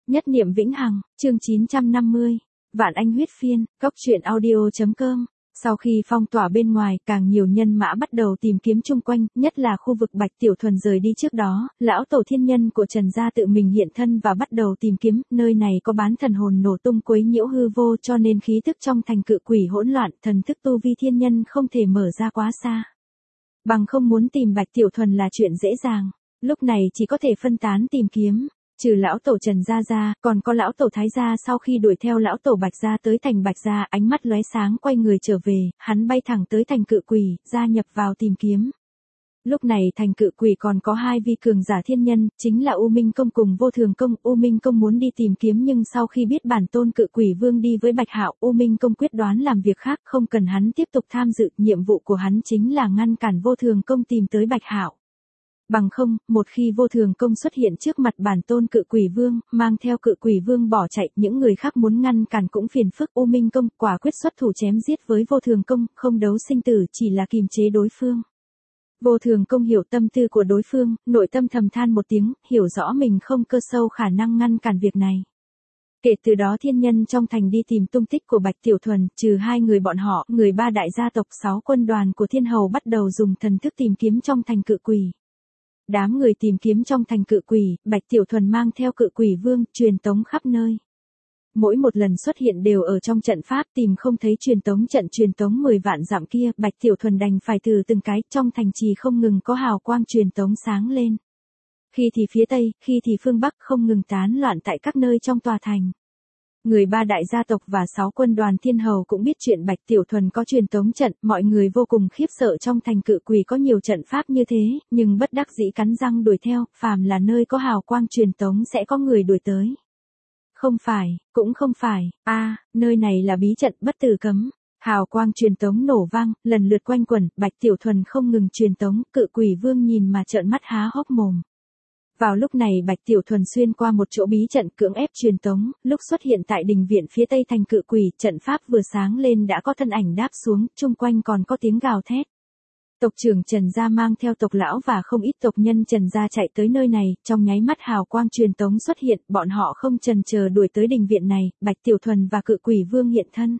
Nhất niệm vĩnh hằng, chương 950. Vạn Anh huyết phiên, góc truyện audio.com. Sau khi phong tỏa bên ngoài, càng nhiều nhân mã bắt đầu tìm kiếm chung quanh, nhất là khu vực Bạch Tiểu Thuần rời đi trước đó, lão tổ thiên nhân của Trần gia tự mình hiện thân và bắt đầu tìm kiếm, nơi này có bán thần hồn nổ tung quấy nhiễu hư vô cho nên khí tức trong thành cự quỷ hỗn loạn, thần thức tu vi thiên nhân không thể mở ra quá xa. Bằng không muốn tìm Bạch Tiểu Thuần là chuyện dễ dàng, lúc này chỉ có thể phân tán tìm kiếm. Trừ lão tổ Trần gia ra, còn có lão tổ Thái gia sau khi đuổi theo lão tổ Bạch gia tới thành Bạch gia, ánh mắt lóe sáng quay người trở về, hắn bay thẳng tới thành cự quỷ, gia nhập vào tìm kiếm. Lúc này thành cự quỷ còn có hai vi cường giả thiên nhân, chính là U Minh Công cùng Vô Thường Công. U Minh Công muốn đi tìm kiếm nhưng sau khi biết bản tôn cự quỷ vương đi với Bạch Hạo, U Minh Công quyết đoán làm việc khác, không cần hắn tiếp tục tham dự, nhiệm vụ của hắn chính là ngăn cản Vô Thường Công tìm tới Bạch Hạo. Bằng không, một khi Vô Thường Công xuất hiện trước mặt bản tôn cự quỷ vương, mang theo cự quỷ vương bỏ chạy, những người khác muốn ngăn cản cũng phiền phức. U Minh Công quả quyết xuất thủ chém giết với Vô Thường Công, không đấu sinh tử, chỉ là kiềm chế đối phương. Vô Thường Công hiểu tâm tư của đối phương, nội tâm thầm than một tiếng, hiểu rõ mình không cơ sâu khả năng ngăn cản việc này. Kể từ đó thiên nhân trong thành đi tìm tung tích của Bạch Tiểu Thuần, trừ hai người bọn họ, người ba đại gia tộc 6 quân đoàn của thiên hầu bắt đầu dùng thần thức tìm kiếm trong thành cự quỷ. Đám người tìm kiếm trong thành cự quỷ, Bạch Tiểu Thuần mang theo cự quỷ vương, truyền tống khắp nơi. Mỗi một lần xuất hiện đều ở trong trận pháp, tìm không thấy truyền tống 10 vạn dặm kia, Bạch Tiểu Thuần đành phải thử từng cái, trong thành trì không ngừng có hào quang truyền tống sáng lên. Khi thì phía Tây, khi thì phương Bắc không ngừng tán loạn tại các nơi trong tòa thành. Người ba đại gia tộc và 6 quân đoàn thiên hầu cũng biết chuyện Bạch Tiểu Thuần có truyền tống trận, mọi người vô cùng khiếp sợ trong thành cự quỷ có nhiều trận pháp như thế, nhưng bất đắc dĩ cắn răng đuổi theo, phàm là nơi có hào quang truyền tống sẽ có người đuổi tới. Không phải, cũng không phải, nơi này là bí trận bất tử cấm. Hào quang truyền tống nổ vang, lần lượt quanh quẩn, Bạch Tiểu Thuần không ngừng truyền tống, cự quỷ vương nhìn mà trợn mắt há hốc mồm. Vào lúc này Bạch Tiểu Thuần xuyên qua một chỗ bí trận cưỡng ép truyền tống, lúc xuất hiện tại đình viện phía tây thành cự quỷ, trận pháp vừa sáng lên đã có thân ảnh đáp xuống, chung quanh còn có tiếng gào thét. Tộc trưởng Trần gia mang theo tộc lão và không ít tộc nhân Trần gia chạy tới nơi này, trong nháy mắt hào quang truyền tống xuất hiện, bọn họ không chần chờ đuổi tới đình viện này, Bạch Tiểu Thuần và cự quỷ vương hiện thân.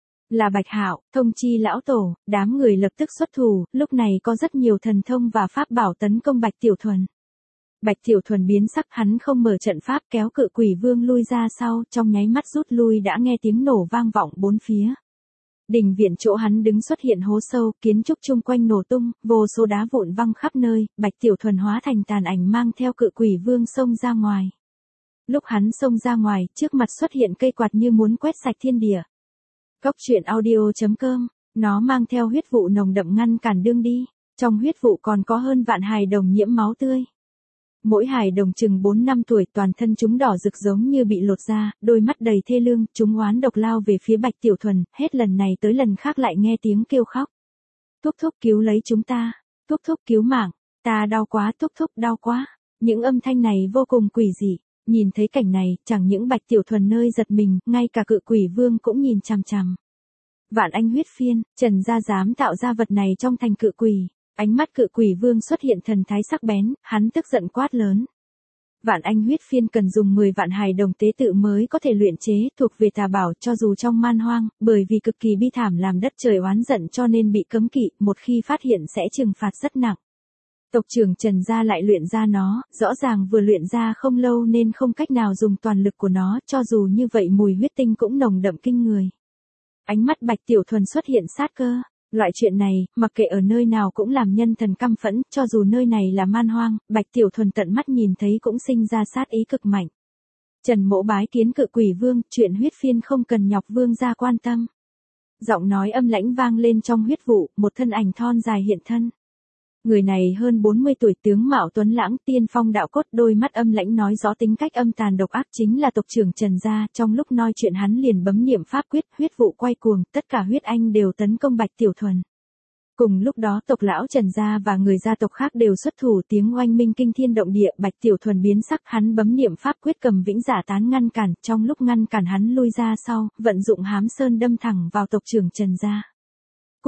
Là Bạch Hạo, thông chi lão tổ, đám người lập tức xuất thủ, lúc này có rất nhiều thần thông và pháp bảo tấn công Bạch Tiểu Thuần. Bạch Tiểu Thuần biến sắc, hắn không mở trận pháp kéo cự quỷ vương lui ra sau, trong nháy mắt rút lui đã nghe tiếng nổ vang vọng bốn phía. Đình viện chỗ hắn đứng xuất hiện hố sâu, kiến trúc chung quanh nổ tung, vô số đá vụn văng khắp nơi, Bạch Tiểu Thuần hóa thành tàn ảnh mang theo cự quỷ vương xông ra ngoài. Lúc hắn xông ra ngoài, trước mặt xuất hiện cây quạt như muốn quét sạch thiên địa. Góc truyện audio.com, nó mang theo huyết vụ nồng đậm ngăn cản đường đi, trong huyết vụ còn có hơn vạn hài đồng nhiễm máu tươi. Mỗi hài đồng chừng 4 năm tuổi, toàn thân chúng đỏ rực giống như bị lột da, đôi mắt đầy thê lương, chúng oán độc lao về phía Bạch Tiểu Thuần, hết lần này tới lần khác lại nghe tiếng kêu khóc. Thúc thúc cứu lấy chúng ta, thúc thúc cứu mạng, ta đau quá, thúc thúc đau quá. Những âm thanh này vô cùng quỷ dị, nhìn thấy cảnh này, chẳng những Bạch Tiểu Thuần nơi giật mình, ngay cả cự quỷ vương cũng nhìn chằm chằm. Vạn Anh huyết phiên, Trần gia dám tạo ra vật này trong thành cự quỷ. Ánh mắt cự quỷ vương xuất hiện thần thái sắc bén, hắn tức giận quát lớn. Vạn Anh huyết phiên cần dùng 10 vạn hài đồng tế tự mới có thể luyện chế, thuộc về tà bảo, cho dù trong man hoang, bởi vì cực kỳ bi thảm làm đất trời oán giận cho nên bị cấm kỵ, một khi phát hiện sẽ trừng phạt rất nặng. Tộc trưởng Trần gia lại luyện ra nó, rõ ràng vừa luyện ra không lâu nên không cách nào dùng toàn lực của nó, cho dù như vậy mùi huyết tinh cũng nồng đậm kinh người. Ánh mắt Bạch Tiểu Thuần xuất hiện sát cơ. Loại chuyện này, mặc kệ ở nơi nào cũng làm nhân thần căm phẫn, cho dù nơi này là man hoang, Bạch Tiểu Thuần tận mắt nhìn thấy cũng sinh ra sát ý cực mạnh. Trần Mỗ bái kiến cự quỷ vương, chuyện huyết phiên không cần nhọc vương gia quan tâm. Giọng nói âm lãnh vang lên trong huyết vụ, một thân ảnh thon dài hiện thân. Người này hơn 40 tuổi, tướng mạo tuấn lãng, tiên phong đạo cốt, đôi mắt âm lãnh nói rõ tính cách âm tàn độc ác, chính là tộc trưởng Trần gia. Trong lúc nói chuyện hắn liền bấm niệm pháp quyết, huyết vụ quay cuồng, tất cả huyết anh đều tấn công Bạch Tiểu Thuần. Cùng lúc đó tộc lão Trần gia và người gia tộc khác đều xuất thủ, tiếng oanh minh kinh thiên động địa, Bạch Tiểu Thuần biến sắc, hắn bấm niệm pháp quyết cầm vĩnh giả tán ngăn cản, trong lúc ngăn cản hắn lui ra sau, vận dụng hám sơn đâm thẳng vào tộc trưởng Trần gia.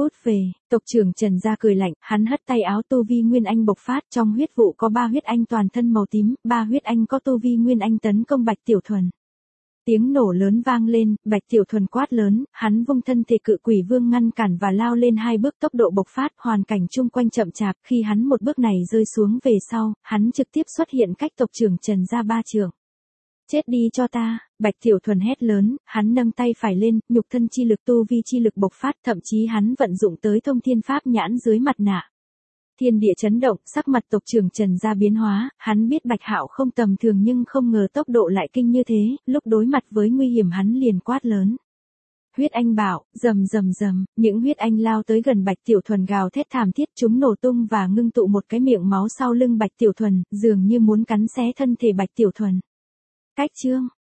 Cút về, tộc trưởng Trần gia cười lạnh, hắn hất tay áo tu vi Nguyên Anh bộc phát, trong huyết vụ có 3 huyết anh toàn thân màu tím, 3 huyết anh có tu vi Nguyên Anh tấn công Bạch Tiểu Thuần. Tiếng nổ lớn vang lên, Bạch Tiểu Thuần quát lớn, hắn vung thân thể cự quỷ vương ngăn cản và lao lên 2 bước tốc độ bộc phát, hoàn cảnh chung quanh chậm chạp, khi hắn một bước này rơi xuống về sau, hắn trực tiếp xuất hiện cách tộc trưởng Trần gia 3 trượng. Chết đi cho ta, Bạch Tiểu Thuần hét lớn, hắn nâng tay phải lên, nhục thân chi lực tu vi chi lực bộc phát, thậm chí hắn vận dụng tới thông thiên pháp nhãn dưới mặt nạ. Thiên địa chấn động, sắc mặt tộc trưởng Trần gia biến hóa, hắn biết Bạch Hạo không tầm thường nhưng không ngờ tốc độ lại kinh như thế, lúc đối mặt với nguy hiểm hắn liền quát lớn. Huyết anh bảo, rầm rầm rầm, những huyết anh lao tới gần Bạch Tiểu Thuần gào thét thảm thiết, chúng nổ tung và ngưng tụ một cái miệng máu sau lưng Bạch Tiểu Thuần, dường như muốn cắn xé thân thể Bạch Tiểu Thuần. Cách chương